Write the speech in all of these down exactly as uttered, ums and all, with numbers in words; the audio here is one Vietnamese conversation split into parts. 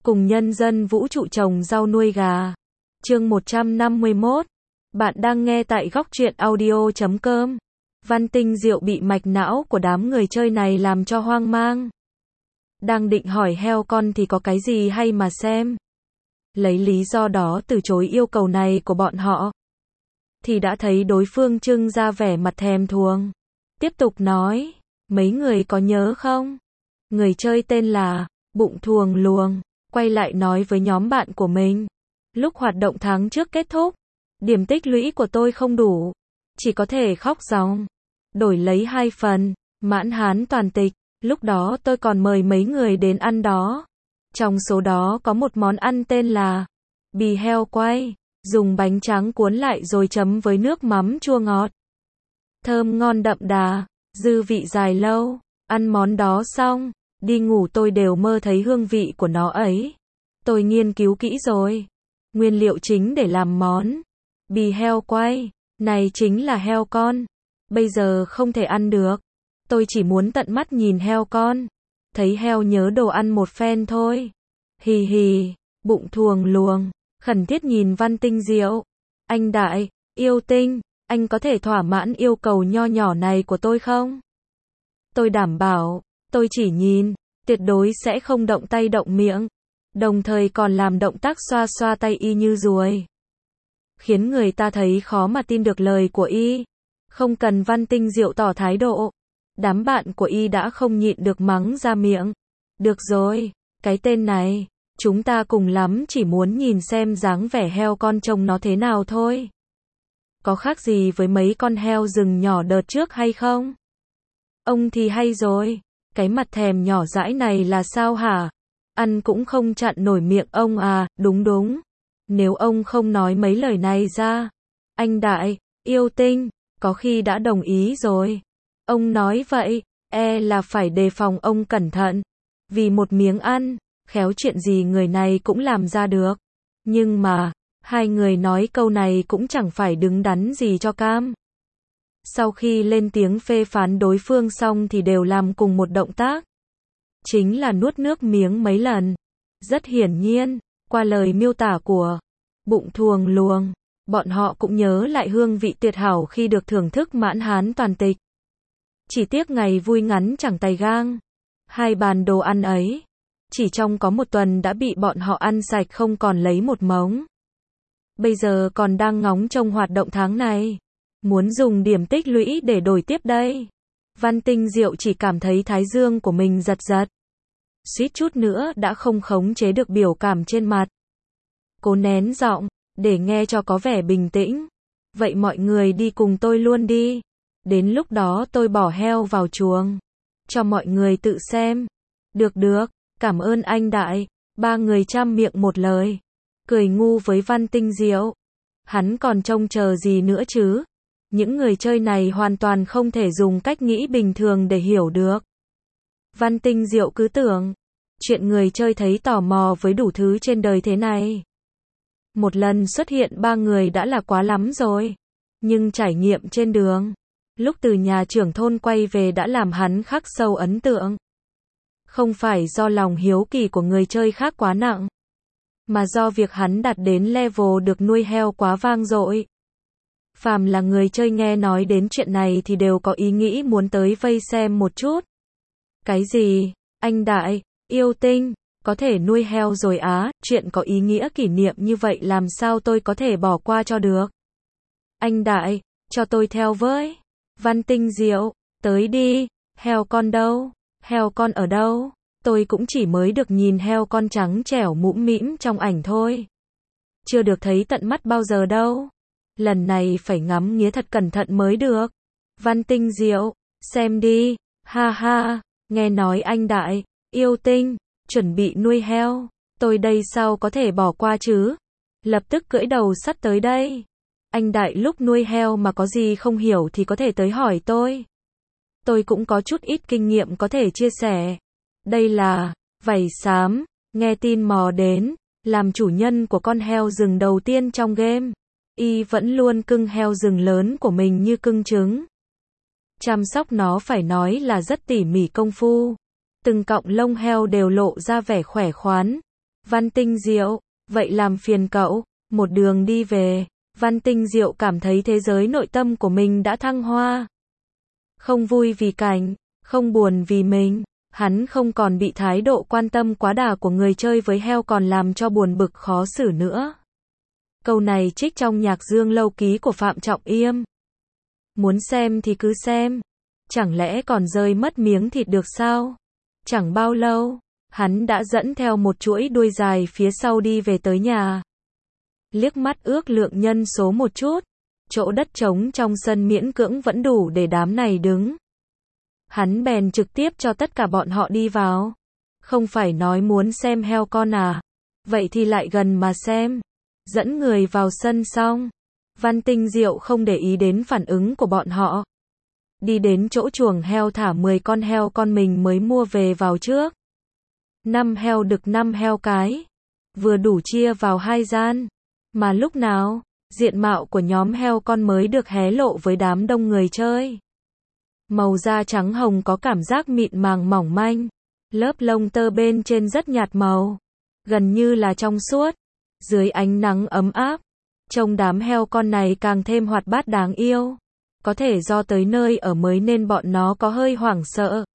cùng nhân dân vũ trụ trồng rau nuôi gà. Chương một trăm năm mươi mốt. Bạn đang nghe tại góc truyện audio chấm com. Văn Tinh Diệu bị mạch não của đám người chơi này làm cho hoang mang. Đang định hỏi heo con thì có cái gì hay mà xem. Lấy lý do đó từ chối yêu cầu này của bọn họ. Thì đã thấy đối phương trưng ra vẻ mặt thèm thuồng. Tiếp tục nói, mấy người có nhớ không? Người chơi tên là Bụng Thuồng Luồng, quay lại nói với nhóm bạn của mình. Lúc hoạt động tháng trước kết thúc, điểm tích lũy của tôi không đủ, chỉ có thể khóc ròng. Đổi lấy hai phần, mãn hán toàn tịch, lúc đó tôi còn mời mấy người đến ăn đó. Trong số đó có một món ăn tên là bì heo quay, dùng bánh tráng cuốn lại rồi chấm với nước mắm chua ngọt. Thơm ngon đậm đà, dư vị dài lâu, ăn món đó xong, đi ngủ tôi đều mơ thấy hương vị của nó ấy. Tôi nghiên cứu kỹ rồi. Nguyên liệu chính để làm món bì heo quay này chính là heo con. Bây giờ không thể ăn được. Tôi chỉ muốn tận mắt nhìn heo con. Thấy heo nhớ đồ ăn một phen thôi. Hì hì, Bụng Thuồng Luồng khẩn thiết nhìn Văn Tinh Diệu. Anh Đại, yêu tinh, anh có thể thỏa mãn yêu cầu nho nhỏ này của tôi không? Tôi đảm bảo, tôi chỉ nhìn, tuyệt đối sẽ không động tay động miệng. Đồng thời còn làm động tác xoa xoa tay y như ruồi. Khiến người ta thấy khó mà tin được lời của y. Không cần Văn Tinh Diệu tỏ thái độ. Đám bạn của y đã không nhịn được mắng ra miệng. Được rồi, cái tên này, chúng ta cùng lắm chỉ muốn nhìn xem dáng vẻ heo con trông nó thế nào thôi. Có khác gì với mấy con heo rừng nhỏ đợt trước hay không? Ông thì hay rồi, cái mặt thèm nhỏ dãi này là sao hả? Ăn cũng không chặn nổi miệng ông à, đúng đúng. Nếu ông không nói mấy lời này ra, anh Đại, yêu tinh, có khi đã đồng ý rồi. Ông nói vậy, e là phải đề phòng ông cẩn thận. Vì một miếng ăn, khéo chuyện gì người này cũng làm ra được. Nhưng mà, hai người nói câu này cũng chẳng phải đứng đắn gì cho cam. Sau khi lên tiếng phê phán đối phương xong thì đều làm cùng một động tác. Chính là nuốt nước miếng mấy lần. Rất hiển nhiên, qua lời miêu tả của Bụng Thuồng Luồng, bọn họ cũng nhớ lại hương vị tuyệt hảo khi được thưởng thức mãn hán toàn tịch. Chỉ tiếc ngày vui ngắn chẳng tay gang. Hai bàn đồ ăn ấy, chỉ trong có một tuần đã bị bọn họ ăn sạch không còn lấy một mống. Bây giờ còn đang ngóng trông hoạt động tháng này. Muốn dùng điểm tích lũy để đổi tiếp đây. Văn Tinh Diệu chỉ cảm thấy thái dương của mình giật giật. Suýt chút nữa đã không khống chế được biểu cảm trên mặt. Cố nén giọng, để nghe cho có vẻ bình tĩnh. Vậy mọi người đi cùng tôi luôn đi. Đến lúc đó tôi bỏ heo vào chuồng. Cho mọi người tự xem. Được được, cảm ơn anh Đại. Ba người chăm miệng một lời. Cười ngu với Văn Tinh Diệu. Hắn còn trông chờ gì nữa chứ? Những người chơi này hoàn toàn không thể dùng cách nghĩ bình thường để hiểu được. Văn Tinh Diệu cứ tưởng, chuyện người chơi thấy tò mò với đủ thứ trên đời thế này. Một lần xuất hiện ba người đã là quá lắm rồi. Nhưng trải nghiệm trên đường, lúc từ nhà trưởng thôn quay về đã làm hắn khắc sâu ấn tượng. Không phải do lòng hiếu kỳ của người chơi khác quá nặng, mà do việc hắn đạt đến level được nuôi heo quá vang dội. Phàm là người chơi nghe nói đến chuyện này thì đều có ý nghĩ muốn tới vây xem một chút. Cái gì? Anh Đại, yêu tinh, có thể nuôi heo rồi á, chuyện có ý nghĩa kỷ niệm như vậy làm sao tôi có thể bỏ qua cho được. Anh Đại, cho tôi theo với. Văn Tinh Diệu, tới đi, heo con đâu? Heo con ở đâu? Tôi cũng chỉ mới được nhìn heo con trắng trẻo mũm mĩm trong ảnh thôi. Chưa được thấy tận mắt bao giờ đâu. Lần này phải ngắm nghía thật cẩn thận mới được. Văn Tinh Diệu, xem đi, ha ha, nghe nói anh Đại, yêu tinh, chuẩn bị nuôi heo, tôi đây sao có thể bỏ qua chứ? Lập tức cưỡi đầu sắt tới đây. Anh Đại lúc nuôi heo mà có gì không hiểu thì có thể tới hỏi tôi. Tôi cũng có chút ít kinh nghiệm có thể chia sẻ. Đây là Vảy Xám, nghe tin mò đến, làm chủ nhân của con heo rừng đầu tiên trong game. Y vẫn luôn cưng heo rừng lớn của mình như cưng trứng. Chăm sóc nó phải nói là rất tỉ mỉ công phu. Từng cọng lông heo đều lộ ra vẻ khỏe khoắn, Văn Tinh Diệu, vậy làm phiền cậu. Một đường đi về, Văn Tinh Diệu cảm thấy thế giới nội tâm của mình đã thăng hoa. Không vui vì Cảnh, không buồn vì mình, hắn không còn bị thái độ quan tâm quá đà của người chơi với heo còn làm cho buồn bực khó xử nữa. Câu này trích trong nhạc Dương Lâu Ký của Phạm Trọng Yêm. Muốn xem thì cứ xem, chẳng lẽ còn rơi mất miếng thịt được sao? Chẳng bao lâu, hắn đã dẫn theo một chuỗi đuôi dài phía sau đi về tới nhà. Liếc mắt ước lượng nhân số một chút, chỗ đất trống trong sân miễn cưỡng vẫn đủ để đám này đứng. Hắn bèn trực tiếp cho tất cả bọn họ đi vào. Không phải nói muốn xem heo con à? Vậy thì lại gần mà xem. Dẫn người vào sân xong, Văn Tinh Diệu không để ý đến phản ứng của bọn họ. Đi đến chỗ chuồng heo thả mười con heo con mình mới mua về vào trước. năm heo đực năm heo cái. Vừa đủ chia vào hai gian. Mà lúc nào, diện mạo của nhóm heo con mới được hé lộ với đám đông người chơi. Màu da trắng hồng có cảm giác mịn màng mỏng manh. Lớp lông tơ bên trên rất nhạt màu. Gần như là trong suốt. Dưới ánh nắng ấm áp. Trông đám heo con này càng thêm hoạt bát đáng yêu. Có thể do tới nơi ở mới nên bọn nó có hơi hoảng sợ.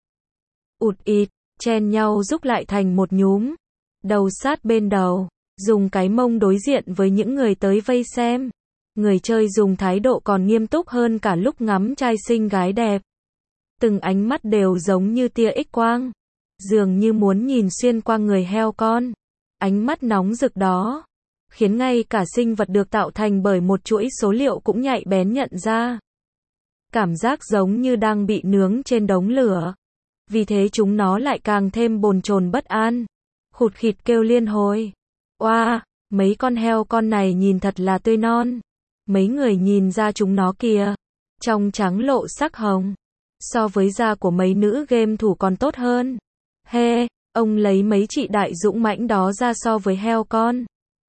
Ụt ịt, chen nhau rúc lại thành một nhúm. Đầu sát bên đầu. Dùng cái mông đối diện với những người tới vây xem. Người chơi dùng thái độ còn nghiêm túc hơn cả lúc ngắm trai xinh gái đẹp. Từng ánh mắt đều giống như tia X quang. Dường như muốn nhìn xuyên qua người heo con. Ánh mắt nóng rực đó. Khiến ngay cả sinh vật được tạo thành bởi một chuỗi số liệu cũng nhạy bén nhận ra. Cảm giác giống như đang bị nướng trên đống lửa. Vì thế chúng nó lại càng thêm bồn chồn bất an. Khụt khịt kêu liên hồi. Oa, wow, mấy con heo con này nhìn thật là tươi non. Mấy người nhìn ra chúng nó kìa. Trong trắng lộ sắc hồng. So với da của mấy nữ game thủ còn tốt hơn. Hê, hey, ông lấy mấy chị đại dũng mãnh đó ra so với heo con.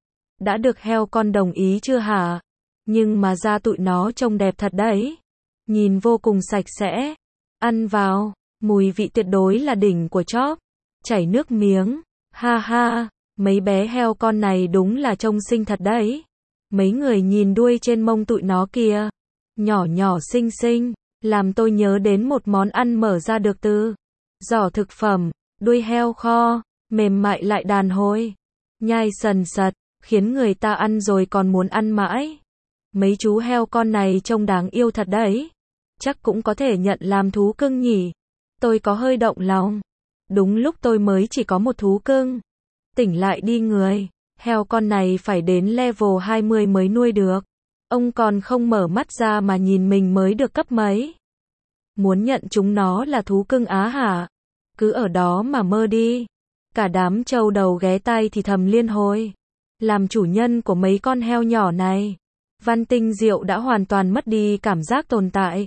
Đã được heo con đồng ý chưa hả? Nhưng mà da tụi nó trông đẹp thật đấy. Nhìn vô cùng sạch sẽ. Ăn vào, mùi vị tuyệt đối là đỉnh của chóp. Chảy nước miếng. Ha ha, mấy bé heo con này đúng là trông xinh thật đấy. Mấy người nhìn đuôi trên mông tụi nó kìa. Nhỏ nhỏ xinh xinh. Làm tôi nhớ đến một món ăn mở ra được từ giỏ thực phẩm. Đuôi heo kho. Mềm mại lại đàn hồi. Nhai sần sật. Khiến người ta ăn rồi còn muốn ăn mãi. Mấy chú heo con này trông đáng yêu thật đấy. Chắc cũng có thể nhận làm thú cưng nhỉ. Tôi có hơi động lòng. Đúng lúc tôi mới chỉ có một thú cưng. Tỉnh lại đi người. Heo con này phải đến level hai mươi mới nuôi được. Ông còn không mở mắt ra mà nhìn mình mới được cấp mấy. Muốn nhận chúng nó là thú cưng á hả? Cứ ở đó mà mơ đi. Cả đám trâu đầu ghé tai thì thầm liên hồi. Làm chủ nhân của mấy con heo nhỏ này, Văn Tinh Diệu đã hoàn toàn mất đi cảm giác tồn tại.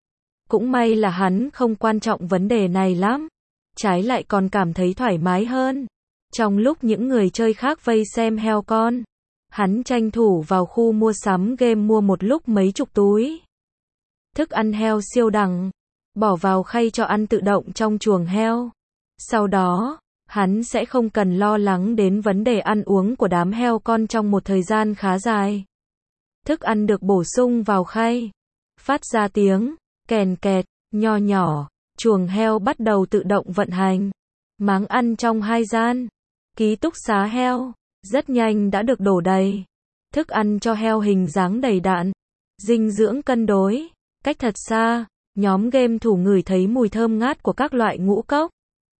Cũng may là hắn không quan trọng vấn đề này lắm. Trái lại còn cảm thấy thoải mái hơn. Trong lúc những người chơi khác vây xem heo con, hắn tranh thủ vào khu mua sắm game mua một lúc mấy chục túi thức ăn heo siêu đẳng, bỏ vào khay cho ăn tự động trong chuồng heo. Sau đó, hắn sẽ không cần lo lắng đến vấn đề ăn uống của đám heo con trong một thời gian khá dài. Thức ăn được bổ sung vào khay, phát ra tiếng kèn kẹt nho nhỏ, chuồng heo bắt đầu tự động vận hành. Máng ăn trong hai gian ký túc xá heo rất nhanh đã được đổ đầy. Thức ăn cho heo hình dáng đầy đặn, dinh dưỡng cân đối. Cách thật xa, nhóm game thủ ngửi thấy mùi thơm ngát của các loại ngũ cốc.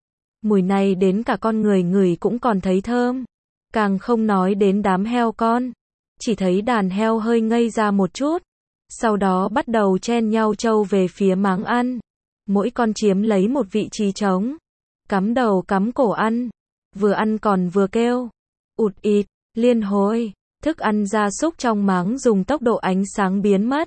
Mùi này đến cả con người ngửi cũng còn thấy thơm. Càng không nói đến đám heo con. Chỉ thấy đàn heo hơi ngây ra một chút. Sau đó bắt đầu chen nhau trâu về phía máng ăn. Mỗi con chiếm lấy một vị trí trống. Cắm đầu cắm cổ ăn. Vừa ăn còn vừa kêu. Ụt ịt, liên hồi. Thức ăn gia súc trong máng dùng tốc độ ánh sáng biến mất.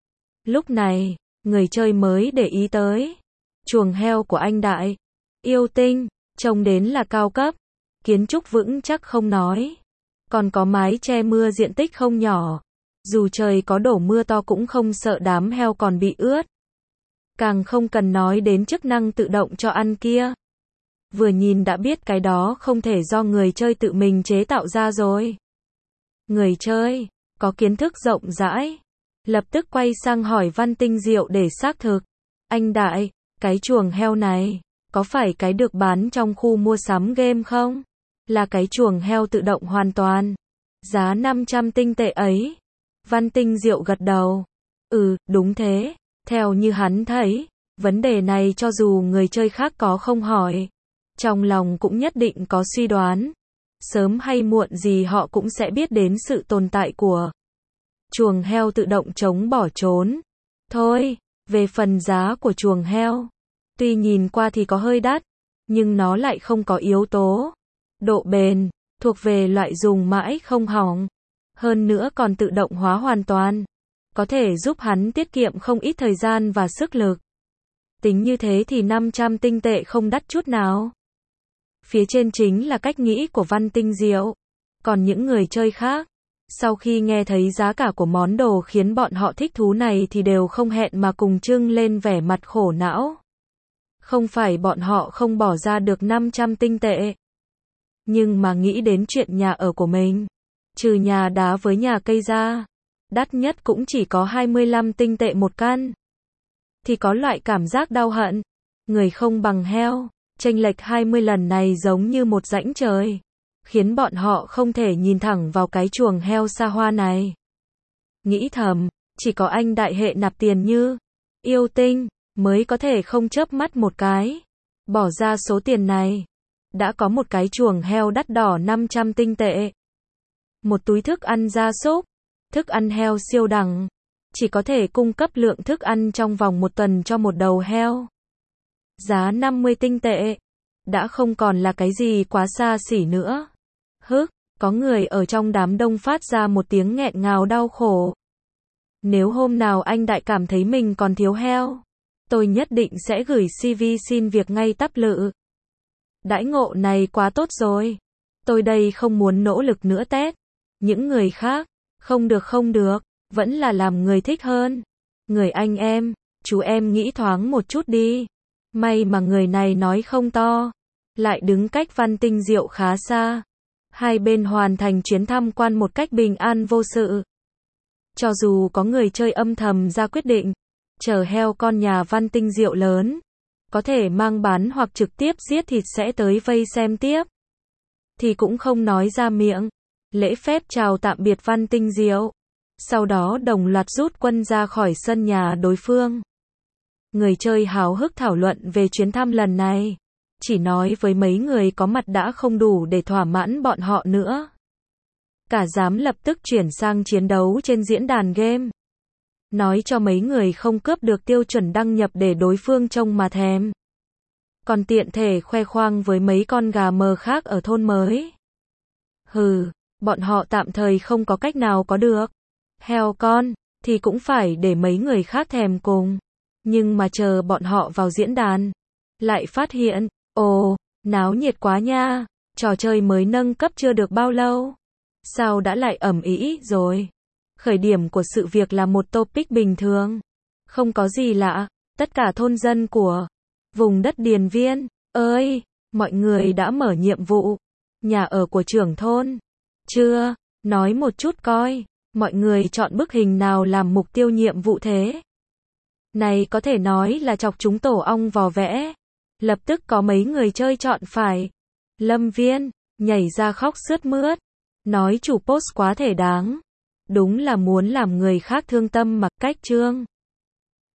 Lúc này, người chơi mới để ý tới. Chuồng heo của anh Đại Yêu Tinh, trông đến là cao cấp. Kiến trúc vững chắc không nói. Còn có mái che mưa diện tích không nhỏ. Dù trời có đổ mưa to cũng không sợ đám heo còn bị ướt. Càng không cần nói đến chức năng tự động cho ăn kia. vừa nhìn đã biết cái đó không thể do người chơi tự mình chế tạo ra rồi. Người chơi, có kiến thức rộng rãi, lập tức quay sang hỏi Văn Tinh Diệu để xác thực. Anh đại, cái chuồng heo này, có phải cái được bán trong khu mua sắm game không? Là cái chuồng heo tự động hoàn toàn. Giá năm trăm tinh tệ ấy. Văn Tinh Diệu gật đầu. Ừ, đúng thế. Theo như hắn thấy, vấn đề này cho dù người chơi khác có không hỏi, trong lòng cũng nhất định có suy đoán. Sớm hay muộn gì họ cũng sẽ biết đến sự tồn tại của chuồng heo tự động chống bỏ trốn. Thôi, về phần giá của chuồng heo, tuy nhìn qua thì có hơi đắt, nhưng nó lại không có yếu tố độ bền, thuộc về loại dùng mãi không hỏng. Hơn nữa còn tự động hóa hoàn toàn, có thể giúp hắn tiết kiệm không ít thời gian và sức lực. Tính như thế thì năm trăm tinh tệ không đắt chút nào. Phía trên chính là cách nghĩ của Văn Tinh Diệu. Còn những người chơi khác, sau khi nghe thấy giá cả của món đồ khiến bọn họ thích thú này thì đều không hẹn mà cùng trưng lên vẻ mặt khổ não. Không phải bọn họ không bỏ ra được năm trăm tinh tệ, nhưng mà nghĩ đến chuyện nhà ở của mình, trừ nhà đá với nhà cây ra, đắt nhất cũng chỉ có hai mươi lăm tinh tệ một căn. Thì có loại cảm giác đau hận, người không bằng heo, chênh lệch hai mươi lần này giống như một rãnh trời, khiến bọn họ không thể nhìn thẳng vào cái chuồng heo xa hoa này. Nghĩ thầm, chỉ có anh đại hệ nạp tiền như yêu tinh, mới có thể không chớp mắt một cái, bỏ ra số tiền này. Đã có một cái chuồng heo đắt đỏ năm trăm tinh tệ. Một túi thức ăn gia súc, thức ăn heo siêu đẳng, chỉ có thể cung cấp lượng thức ăn trong vòng một tuần cho một đầu heo. Giá năm mươi tinh tệ, đã không còn là cái gì quá xa xỉ nữa. Hức, có người ở trong đám đông phát ra một tiếng nghẹn ngào đau khổ. Nếu hôm nào anh đại cảm thấy mình còn thiếu heo, tôi nhất định sẽ gửi xê vê xin việc ngay tắp lự. Đãi ngộ này quá tốt rồi. Tôi đây không muốn nỗ lực nữa tét. Những người khác, không được không được, vẫn là làm người thích hơn. Người anh em, chú em nghĩ thoáng một chút đi. May mà người này nói không to, lại đứng cách Văn Tinh Diệu khá xa. Hai bên hoàn thành chuyến tham quan một cách bình an vô sự. Cho dù có người chơi âm thầm ra quyết định, chờ heo con nhà Văn Tinh Diệu lớn, có thể mang bán hoặc trực tiếp giết thịt sẽ tới vây xem tiếp, thì cũng không nói ra miệng. Lễ phép chào tạm biệt Văn Tinh Diệu, sau đó đồng loạt rút quân ra khỏi sân nhà đối phương. Người chơi háo hức thảo luận về chuyến thăm lần này, chỉ nói với mấy người có mặt đã không đủ để thỏa mãn bọn họ nữa. Cả đám lập tức chuyển sang chiến đấu trên diễn đàn game. Nói cho mấy người không cướp được tiêu chuẩn đăng nhập để đối phương trông mà thèm. Còn tiện thể khoe khoang với mấy con gà mờ khác ở thôn mới. Hừ, bọn họ tạm thời không có cách nào có được heo con, thì cũng phải để mấy người khác thèm cùng. Nhưng mà chờ bọn họ vào diễn đàn, lại phát hiện, ồ, náo nhiệt quá nha, trò chơi mới nâng cấp chưa được bao lâu, sao đã lại ầm ĩ rồi. Khởi điểm của sự việc là một topic bình thường, không có gì lạ, tất cả thôn dân của vùng đất Điền Viên, ơi, mọi người đã mở nhiệm vụ nhà ở của trưởng thôn chưa? Nói một chút coi, mọi người chọn bức hình nào làm mục tiêu nhiệm vụ thế? Này có thể nói là chọc chúng tổ ong vò vẽ. Lập tức có mấy người chơi chọn phải Lâm Viên, nhảy ra khóc sướt mướt, nói chủ post quá thể đáng. Đúng là muốn làm người khác thương tâm mặc cách trương.